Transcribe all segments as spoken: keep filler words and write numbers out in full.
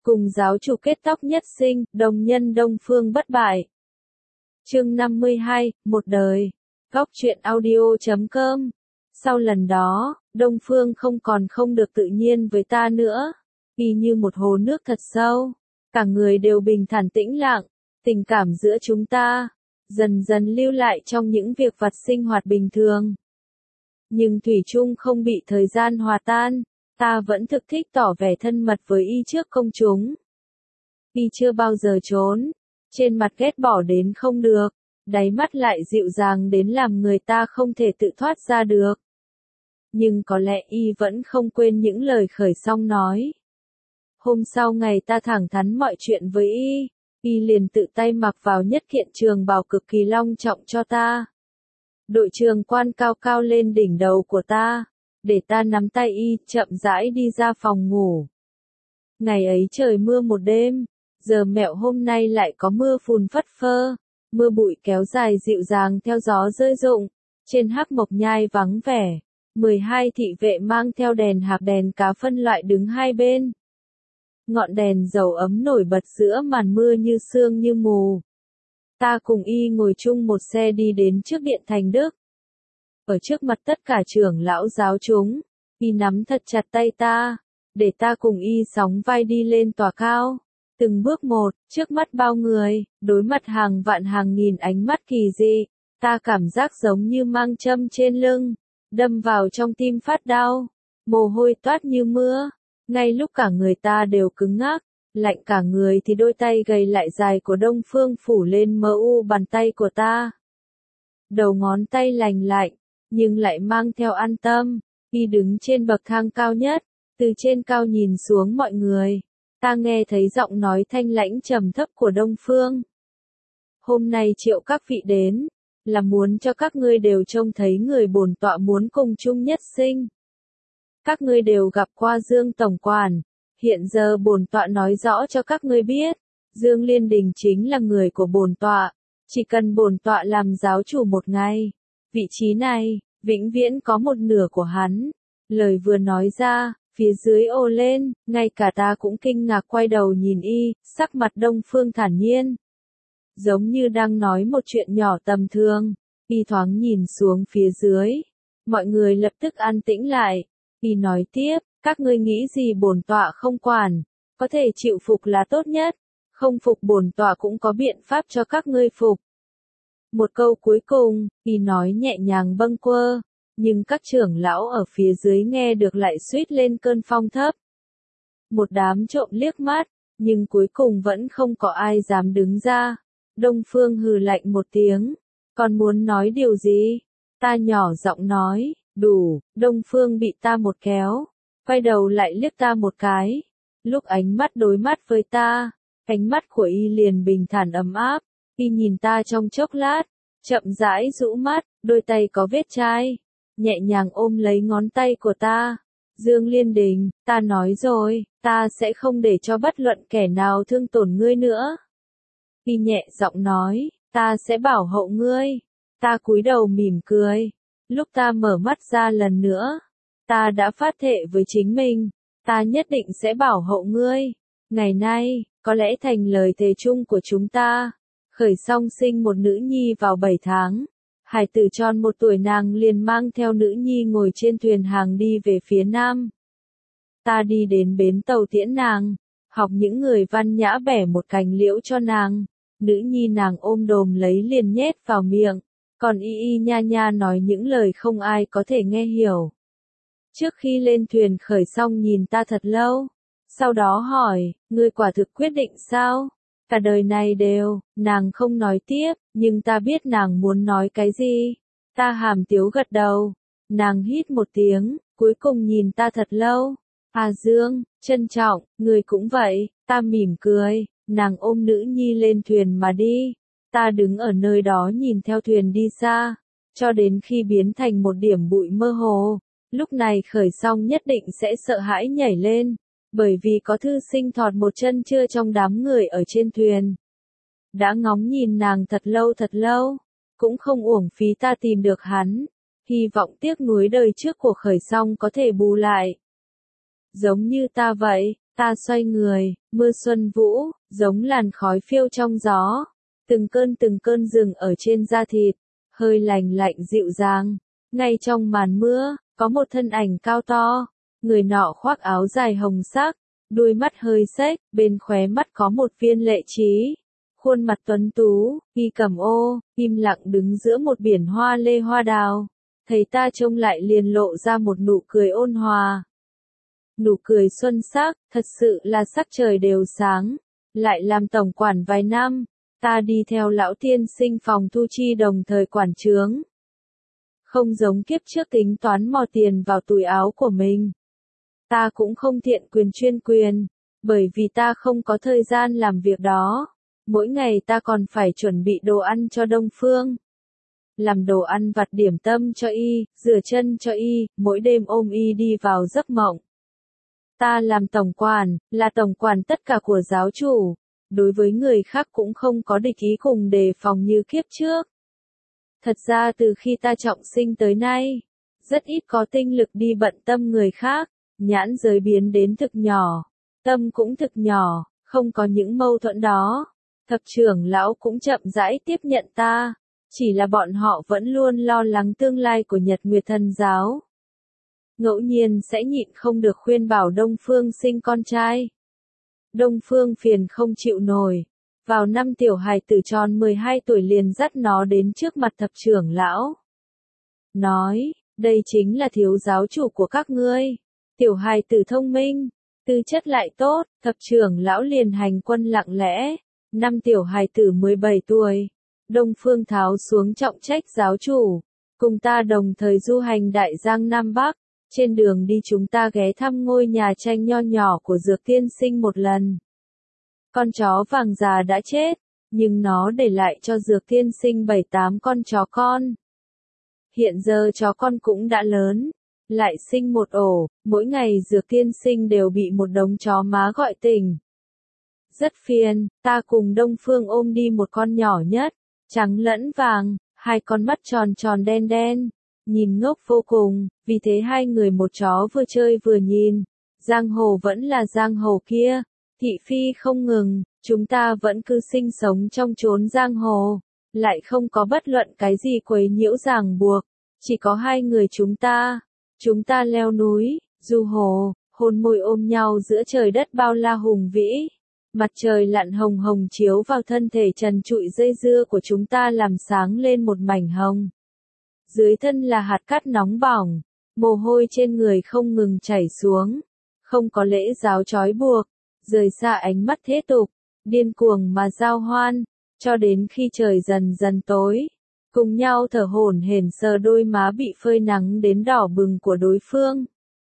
cùng giáo chủ kết tóc nhất sinh, đồng nhân Đông Phương bất bại. Chương năm mươi hai, một đời. Góc truyện audio chấm com. Sau lần đó, Đông Phương không còn không được tự nhiên với ta nữa, y như một hồ nước thật sâu, cả người đều bình thản tĩnh lặng, tình cảm giữa chúng ta dần dần lưu lại trong những việc vặt sinh hoạt bình thường. Nhưng thủy chung không bị thời gian hòa tan, ta vẫn thực thích tỏ vẻ thân mật với y trước công chúng. Y chưa bao giờ trốn, trên mặt ghét bỏ đến không được, đáy mắt lại dịu dàng đến làm người ta không thể tự thoát ra được. Nhưng có lẽ y vẫn không quên những lời khởi song nói. Hôm sau ngày ta thẳng thắn mọi chuyện với y, y liền tự tay mặc vào nhất kiện trường bào cực kỳ long trọng cho ta. Đội trường quan cao cao lên đỉnh đầu của ta, để ta nắm tay y, chậm rãi đi ra phòng ngủ. Ngày ấy trời mưa một đêm, giờ mẹo hôm nay lại có mưa phùn phất phơ, mưa bụi kéo dài dịu dàng theo gió rơi rụng, trên Hắc Mộc Nhai vắng vẻ, mười hai thị vệ mang theo đèn hạc đèn cá phân loại đứng hai bên. Ngọn đèn dầu ấm nổi bật giữa màn mưa như sương như mù. Ta cùng y ngồi chung một xe đi đến trước điện Thành Đức. Ở trước mặt tất cả trưởng lão giáo chúng, y nắm thật chặt tay ta, để ta cùng y sóng vai đi lên tòa cao. Từng bước một, trước mắt bao người, đối mặt hàng vạn hàng nghìn ánh mắt kỳ dị, ta cảm giác giống như mang châm trên lưng, đâm vào trong tim phát đau, mồ hôi toát như mưa, ngay lúc cả người ta đều cứng ngắc, lạnh cả người thì đôi tay gầy lại dài của Đông Phương phủ lên mờ u bàn tay của ta. Đầu ngón tay lành lạnh, nhưng lại mang theo an tâm, y đứng trên bậc thang cao nhất, từ trên cao nhìn xuống mọi người. Ta nghe thấy giọng nói thanh lãnh trầm thấp của Đông Phương. Hôm nay triệu các vị đến, là muốn cho các ngươi đều trông thấy người bổn tọa muốn cùng chung nhất sinh. Các ngươi đều gặp qua Dương Tổng Quản, hiện giờ bổn tọa nói rõ cho các ngươi biết, Dương Liên Đình chính là người của bổn tọa, chỉ cần bổn tọa làm giáo chủ một ngày, vị trí này, vĩnh viễn có một nửa của hắn. Lời vừa nói ra, phía dưới ồ lên, ngay cả ta cũng kinh ngạc quay đầu nhìn y, sắc mặt Đông Phương thản nhiên. Giống như đang nói một chuyện nhỏ tầm thường, y thoáng nhìn xuống phía dưới. Mọi người lập tức an tĩnh lại, y nói tiếp, các ngươi nghĩ gì bổn tọa không quản, có thể chịu phục là tốt nhất, không phục bổn tọa cũng có biện pháp cho các ngươi phục. Một câu cuối cùng, y nói nhẹ nhàng bâng quơ. Nhưng các trưởng lão ở phía dưới nghe được lại suýt lên cơn phong thấp. Một đám trộm liếc mắt, nhưng cuối cùng vẫn không có ai dám đứng ra. Đông Phương hừ lạnh một tiếng, còn muốn nói điều gì? Ta nhỏ giọng nói, đủ. Đông Phương bị ta một kéo, quay đầu lại liếc ta một cái. Lúc ánh mắt đối mắt với ta, ánh mắt của y liền bình thản ấm áp. Y nhìn ta trong chốc lát, chậm rãi rũ mắt, đôi tay có vết chai, nhẹ nhàng ôm lấy ngón tay của ta. Dương Liên Đình, ta nói rồi, ta sẽ không để cho bất luận kẻ nào thương tổn ngươi nữa. Y nhẹ giọng nói, ta sẽ bảo hộ ngươi. Ta cúi đầu mỉm cười. Lúc ta mở mắt ra lần nữa, ta đã phát thệ với chính mình, ta nhất định sẽ bảo hộ ngươi. Ngày nay, có lẽ thành lời thề chung của chúng ta. Khởi Song sinh một nữ nhi vào bảy tháng. Hải tử tròn một tuổi nàng liền mang theo nữ nhi ngồi trên thuyền hàng đi về phía nam. Ta đi đến bến tàu tiễn nàng, học những người văn nhã bẻ một cành liễu cho nàng. Nữ nhi nàng ôm đồm lấy liền nhét vào miệng, còn y y nha nha nói những lời không ai có thể nghe hiểu. Trước khi lên thuyền Khởi Song nhìn ta thật lâu, sau đó hỏi, ngươi quả thực quyết định sao? Cả đời này đều, nàng không nói tiếp, nhưng ta biết nàng muốn nói cái gì. Ta hàm tiếu gật đầu, nàng hít một tiếng, cuối cùng nhìn ta thật lâu. À Dương, trân trọng, người cũng vậy, ta mỉm cười, nàng ôm nữ nhi lên thuyền mà đi. Ta đứng ở nơi đó nhìn theo thuyền đi xa, cho đến khi biến thành một điểm bụi mơ hồ. Lúc này Khởi Song nhất định sẽ sợ hãi nhảy lên. Bởi vì có thư sinh thọt một chân chưa trong đám người ở trên thuyền. Đã ngóng nhìn nàng thật lâu thật lâu, cũng không uổng phí ta tìm được hắn, hy vọng tiếc nuối đời trước của Khởi Song có thể bù lại. Giống như ta vậy, Ta xoay người, mưa xuân vũ, giống làn khói phiêu trong gió. Từng cơn từng cơn rừng ở trên da thịt, hơi lành lạnh dịu dàng. Ngay trong màn mưa, có một thân ảnh cao to. Người nọ khoác áo dài hồng sắc, đuôi mắt hơi xếch, bên khóe mắt có một viên lệ trí. Khuôn mặt tuấn tú, y cầm ô, im lặng đứng giữa một biển hoa lê hoa đào. Thấy ta trông lại liền lộ ra một nụ cười ôn hòa. Nụ cười xuân sắc, thật sự là sắc trời đều sáng. Lại làm tổng quản vài năm, ta đi theo lão tiên sinh phòng thu chi đồng thời quản trướng. Không giống kiếp trước tính toán mò tiền vào túi áo của mình. Ta cũng không thiện quyền chuyên quyền, bởi vì ta không có thời gian làm việc đó. Mỗi ngày ta còn phải chuẩn bị đồ ăn cho Đông Phương. Làm đồ ăn vặt điểm tâm cho y, rửa chân cho y, mỗi đêm ôm y đi vào giấc mộng. Ta làm tổng quản, là tổng quản tất cả của giáo chủ. Đối với người khác cũng không có địch ý cùng đề phòng như kiếp trước. Thật ra từ khi ta trọng sinh tới nay, rất ít có tinh lực đi bận tâm người khác. Nhãn giới biến đến thực nhỏ, tâm cũng thực nhỏ, không có những mâu thuẫn đó. Thập trưởng lão cũng chậm rãi tiếp nhận ta, chỉ là bọn họ vẫn luôn lo lắng tương lai của Nhật Nguyệt Thần giáo. Ngẫu nhiên sẽ nhịn không được khuyên bảo Đông Phương sinh con trai. Đông Phương phiền không chịu nổi, vào năm tiểu hài tử tròn mười hai tuổi liền dắt nó đến trước mặt thập trưởng lão. Nói, đây chính là thiếu giáo chủ của các ngươi. Tiểu hài tử thông minh, tư chất lại tốt, thập trưởng lão liền hành quân lặng lẽ. Năm tiểu hài tử mười bảy tuổi, Đông Phương tháo xuống trọng trách giáo chủ, cùng ta đồng thời du hành đại giang Nam Bắc. Trên đường đi chúng ta ghé thăm ngôi nhà tranh nho nhỏ của Dược Tiên Sinh một lần. Con chó vàng già đã chết, nhưng nó để lại cho Dược Tiên Sinh bảy tám con chó con. Hiện giờ chó con cũng đã lớn, lại sinh một ổ, mỗi ngày Dược Tiên Sinh đều bị một đống chó má gọi tỉnh. Rất phiền, ta cùng Đông Phương ôm đi một con nhỏ nhất, trắng lẫn vàng, hai con mắt tròn tròn đen đen, nhìn ngốc vô cùng, vì thế hai người một chó vừa chơi vừa nhìn. Giang hồ vẫn là giang hồ kia, thị phi không ngừng, chúng ta vẫn cứ sinh sống trong chốn giang hồ, lại không có bất luận cái gì quấy nhiễu ràng buộc, chỉ có hai người chúng ta. Chúng ta leo núi, du hồ, hôn môi ôm nhau giữa trời đất bao la hùng vĩ. Mặt trời lặn hồng hồng chiếu vào thân thể trần trụi dây dưa của chúng ta làm sáng lên một mảnh hồng. Dưới thân là hạt cát nóng bỏng, mồ hôi trên người không ngừng chảy xuống. Không có lễ giáo trói buộc, rời xa ánh mắt thế tục, điên cuồng mà giao hoan, cho đến khi trời dần dần tối. Cùng nhau thở hổn hển sờ đôi má bị phơi nắng đến đỏ bừng của đối phương.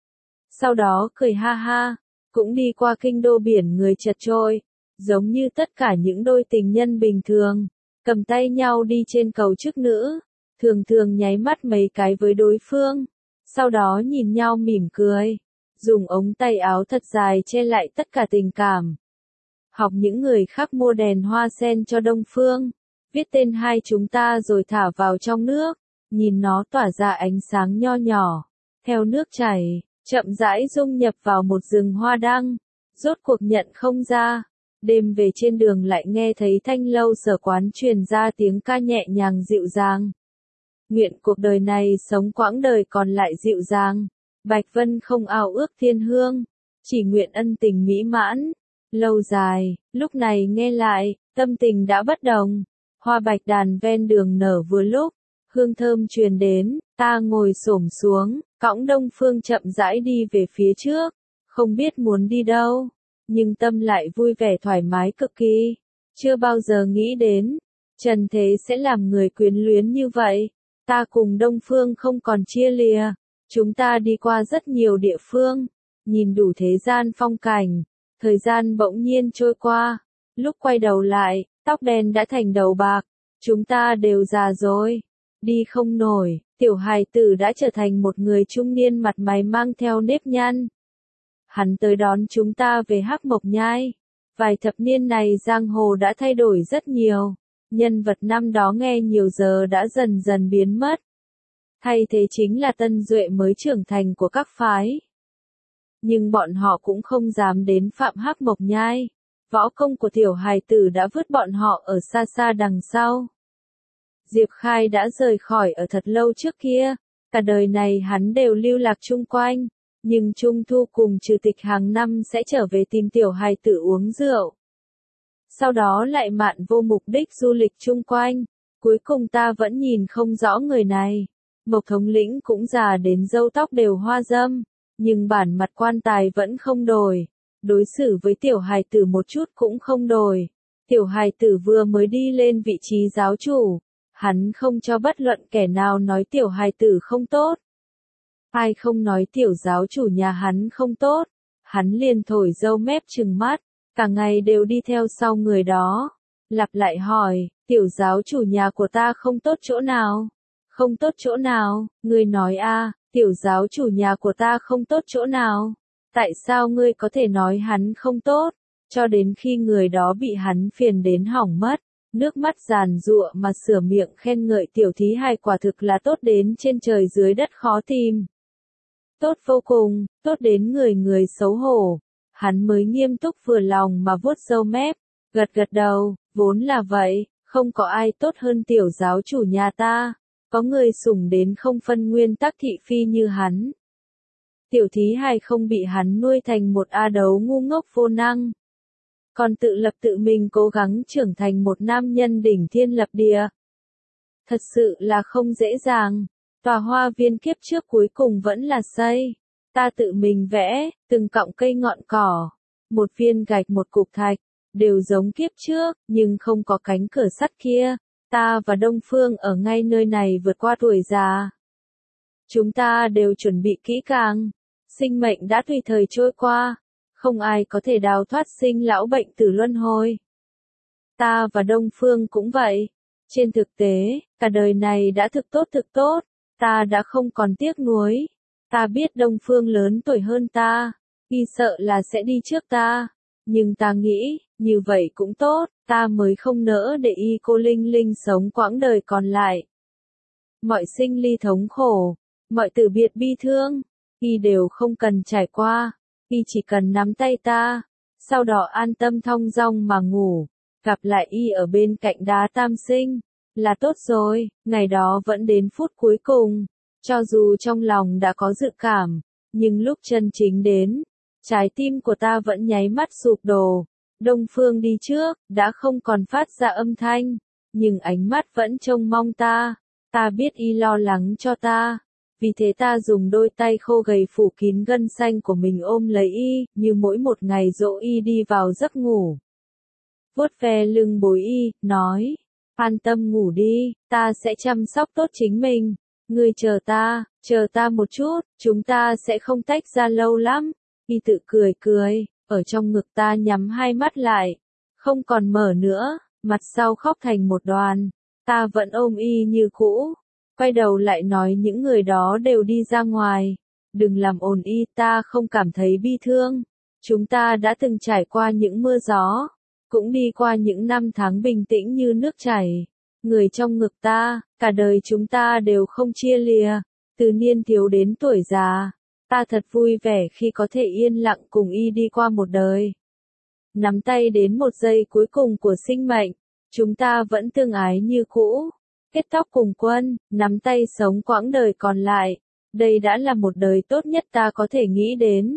Sau đó cười ha ha, cũng đi qua kinh đô biển người chật trội, giống như tất cả những đôi tình nhân bình thường, cầm tay nhau đi trên cầu chức nữ, thường thường nháy mắt mấy cái với đối phương, sau đó nhìn nhau mỉm cười, dùng ống tay áo thật dài che lại tất cả tình cảm. Học những người khác mua đèn hoa sen cho Đông Phương. Viết tên hai chúng ta rồi thả vào trong nước, nhìn nó tỏa ra ánh sáng nho nhỏ, theo nước chảy, chậm rãi dung nhập vào một rừng hoa đăng, rốt cuộc nhận không ra. Đêm về trên đường lại nghe thấy thanh lâu sở quán truyền ra tiếng ca nhẹ nhàng dịu dàng. Nguyện cuộc đời này sống quãng đời còn lại dịu dàng, Bạch Vân không ao ước thiên hương, chỉ nguyện ân tình mỹ mãn, lâu dài. Lúc này nghe lại, tâm tình đã bất đồng. Hoa bạch đàn ven đường nở vừa lúc, hương thơm truyền đến, ta ngồi xổm xuống, cõng Đông Phương chậm rãi đi về phía trước, không biết muốn đi đâu, nhưng tâm lại vui vẻ thoải mái cực kỳ, chưa bao giờ nghĩ đến, trần thế sẽ làm người quyến luyến như vậy. Ta cùng Đông Phương không còn chia lìa, chúng ta đi qua rất nhiều địa phương, nhìn đủ thế gian phong cảnh, thời gian bỗng nhiên trôi qua, lúc quay đầu lại, tóc đen đã thành đầu bạc, chúng ta đều già rồi, đi không nổi, tiểu hài tử đã trở thành một người trung niên mặt mày mang theo nếp nhăn. Hắn tới đón chúng ta về Hắc Mộc Nhai, vài thập niên này giang hồ đã thay đổi rất nhiều, nhân vật năm đó nghe nhiều giờ đã dần dần biến mất. Thay thế chính là tân duệ mới trưởng thành của các phái. nhưng bọn họ cũng không dám đến Phạm Hắc Mộc Nhai. Võ công của tiểu hài tử đã vứt bọn họ ở xa xa đằng sau. Diệp Khai đã rời khỏi ở thật lâu trước kia, cả đời này hắn đều lưu lạc chung quanh, nhưng Trung Thu cùng Trừ Tịch hàng năm sẽ trở về tìm tiểu hài tử uống rượu. Sau đó lại mạn vô mục đích du lịch chung quanh, cuối cùng ta vẫn nhìn không rõ người này. Mộc thống lĩnh cũng già đến râu tóc đều hoa râm, nhưng bản mặt quan tài vẫn không đổi, đối xử với tiểu hài tử một chút cũng không đổi. Tiểu hài tử vừa mới đi lên vị trí giáo chủ, hắn không cho bất luận kẻ nào nói tiểu hài tử không tốt. Ai không nói tiểu giáo chủ nhà hắn không tốt, hắn liền thổi râu mép trừng mắt, cả ngày đều đi theo sau người đó. Lặp lại hỏi, tiểu giáo chủ nhà của ta không tốt chỗ nào? Không tốt chỗ nào? Ngươi nói a, tiểu giáo chủ nhà của ta không tốt chỗ nào? Tại sao ngươi có thể nói hắn không tốt? Cho đến khi người đó bị hắn phiền đến hỏng mất, nước mắt giàn giụa mà sửa miệng khen ngợi tiểu thí hài quả thực là tốt đến trên trời dưới đất khó tìm. Tốt vô cùng, tốt đến người người xấu hổ. Hắn mới nghiêm túc vừa lòng mà vuốt râu mép, gật gật đầu, vốn là vậy, không có ai tốt hơn tiểu giáo chủ nhà ta, có người sủng đến không phân nguyên tắc thị phi như hắn. Tiểu thí hài không bị hắn nuôi thành một a đấu ngu ngốc vô năng, còn tự lập tự mình cố gắng trưởng thành một nam nhân đỉnh thiên lập địa. Thật sự là không dễ dàng, tòa hoa viên kiếp trước cuối cùng vẫn là xây. Ta tự mình vẽ, từng cọng cây ngọn cỏ, một viên gạch một cục thạch, đều giống kiếp trước, nhưng không có cánh cửa sắt kia. Ta và Đông Phương ở ngay nơi này vượt qua tuổi già. Chúng ta đều chuẩn bị kỹ càng, sinh mệnh đã tùy thời trôi qua, không ai có thể đào thoát sinh lão bệnh tử luân hồi. Ta và Đông Phương cũng vậy. Trên thực tế, cả đời này đã thực tốt thực tốt, ta đã không còn tiếc nuối. Ta biết Đông Phương lớn tuổi hơn ta, y sợ là sẽ đi trước ta, nhưng ta nghĩ, như vậy cũng tốt, ta mới không nỡ để y cô Linh Linh sống quãng đời còn lại. Mọi sinh ly thống khổ, mọi từ biệt bi thương, y đều không cần trải qua, y chỉ cần nắm tay ta, sau đó an tâm thong dong mà ngủ, gặp lại y ở bên cạnh đá tam sinh, là tốt rồi. Ngày đó vẫn đến phút cuối cùng. Cho dù trong lòng đã có dự cảm, nhưng lúc chân chính đến, trái tim của ta vẫn nháy mắt sụp đổ. Đông Phương đi trước, đã không còn phát ra âm thanh, nhưng ánh mắt vẫn trông mong ta. Ta biết y lo lắng cho ta, vì thế ta dùng đôi tay khô gầy phủ kín gân xanh của mình ôm lấy y, như mỗi một ngày dỗ y đi vào giấc ngủ. Vuốt ve lưng bối y, nói, an tâm ngủ đi, ta sẽ chăm sóc tốt chính mình. Ngươi chờ ta, chờ ta một chút, chúng ta sẽ không tách ra lâu lắm. Y tự cười cười, ở trong ngực ta nhắm hai mắt lại, không còn mở nữa, mặt sau khóc thành một đoàn. Ta vẫn ôm y như cũ, quay đầu lại nói những người đó đều đi ra ngoài. Đừng làm ồn y, ta không cảm thấy bi thương. Chúng ta đã từng trải qua những mưa gió, cũng đi qua những năm tháng bình tĩnh như nước chảy. Người trong ngực ta, cả đời chúng ta đều không chia lìa, từ niên thiếu đến tuổi già. Ta thật vui vẻ khi có thể yên lặng cùng y đi qua một đời. Nắm tay đến một giây cuối cùng của sinh mệnh, chúng ta vẫn tương ái như cũ. Kết tóc cùng quân, nắm tay sống quãng đời còn lại. Đây đã là một đời tốt nhất ta có thể nghĩ đến.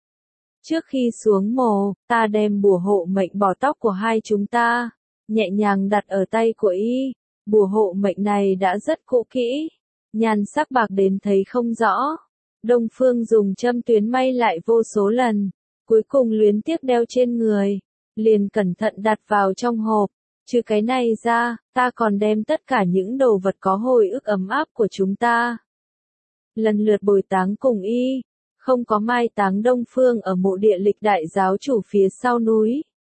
Trước khi xuống mồ, ta đem bùa hộ mệnh bỏ tóc của hai chúng ta, nhẹ nhàng đặt ở tay của y. Bùa hộ mệnh này đã rất cũ kỹ, nhan sắc bạc đến thấy không rõ. Đông Phương dùng châm tuyến may lại vô số lần, cuối cùng luyến tiếc đeo trên người, liền cẩn thận đặt vào trong hộp. Trừ cái này ra, ta còn đem tất cả những đồ vật có hồi ức ấm áp của chúng ta lần lượt bồi táng cùng y. Không có mai táng Đông Phương ở mộ địa lịch đại giáo chủ phía sau núi.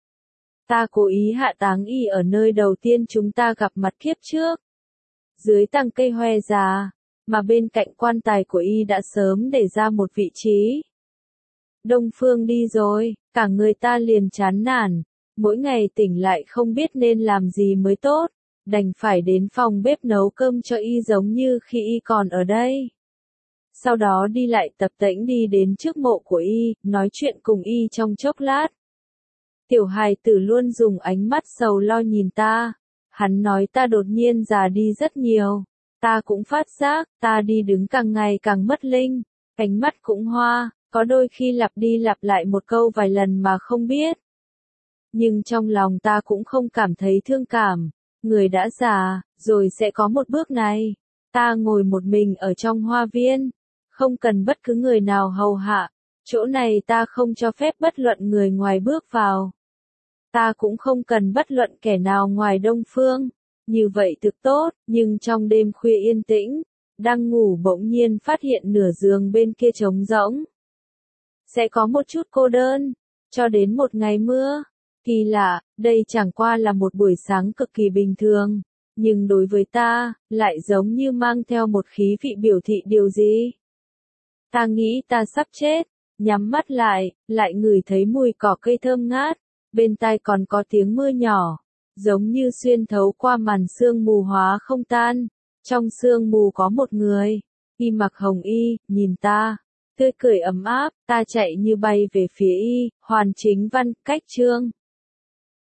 Ta cố ý hạ táng y ở nơi đầu tiên chúng ta gặp mặt kiếp trước, dưới tàng cây hoe già, mà bên cạnh quan tài của y đã sớm để ra một vị trí. Đông Phương đi rồi, cả người ta liền chán nản, mỗi ngày tỉnh lại không biết nên làm gì mới tốt, đành phải đến phòng bếp nấu cơm cho y giống như khi y còn ở đây. sau đó đi lại tập tễnh đi đến trước mộ của y, nói chuyện cùng y trong chốc lát. Tiểu hài tử luôn dùng ánh mắt sầu lo nhìn ta, hắn nói ta đột nhiên già đi rất nhiều, ta cũng phát giác, ta đi đứng càng ngày càng mất linh, ánh mắt cũng hoa, có đôi khi lặp đi lặp lại một câu vài lần mà không biết. Nhưng trong lòng ta cũng không cảm thấy thương cảm, người đã già, rồi sẽ có một bước này. Ta ngồi một mình ở trong hoa viên, không cần bất cứ người nào hầu hạ, chỗ này ta không cho phép bất luận người ngoài bước vào. Ta cũng không cần bất luận kẻ nào ngoài Đông Phương, như vậy thực tốt, nhưng trong đêm khuya yên tĩnh, đang ngủ bỗng nhiên phát hiện nửa giường bên kia trống rỗng. Sẽ có một chút cô đơn, cho đến một ngày mưa. Kỳ lạ, đây chẳng qua là một buổi sáng cực kỳ bình thường, nhưng đối với ta, lại giống như mang theo một khí vị biểu thị điều gì. Ta nghĩ ta sắp chết, nhắm mắt lại, lại ngửi thấy mùi cỏ cây thơm ngát, bên tai còn có tiếng mưa nhỏ, giống như xuyên thấu qua màn sương mù hóa không tan. Trong sương mù có một người, y mặc hồng y, nhìn ta, tươi cười ấm áp, ta chạy như bay về phía y, hoàn chính văn, cách chương.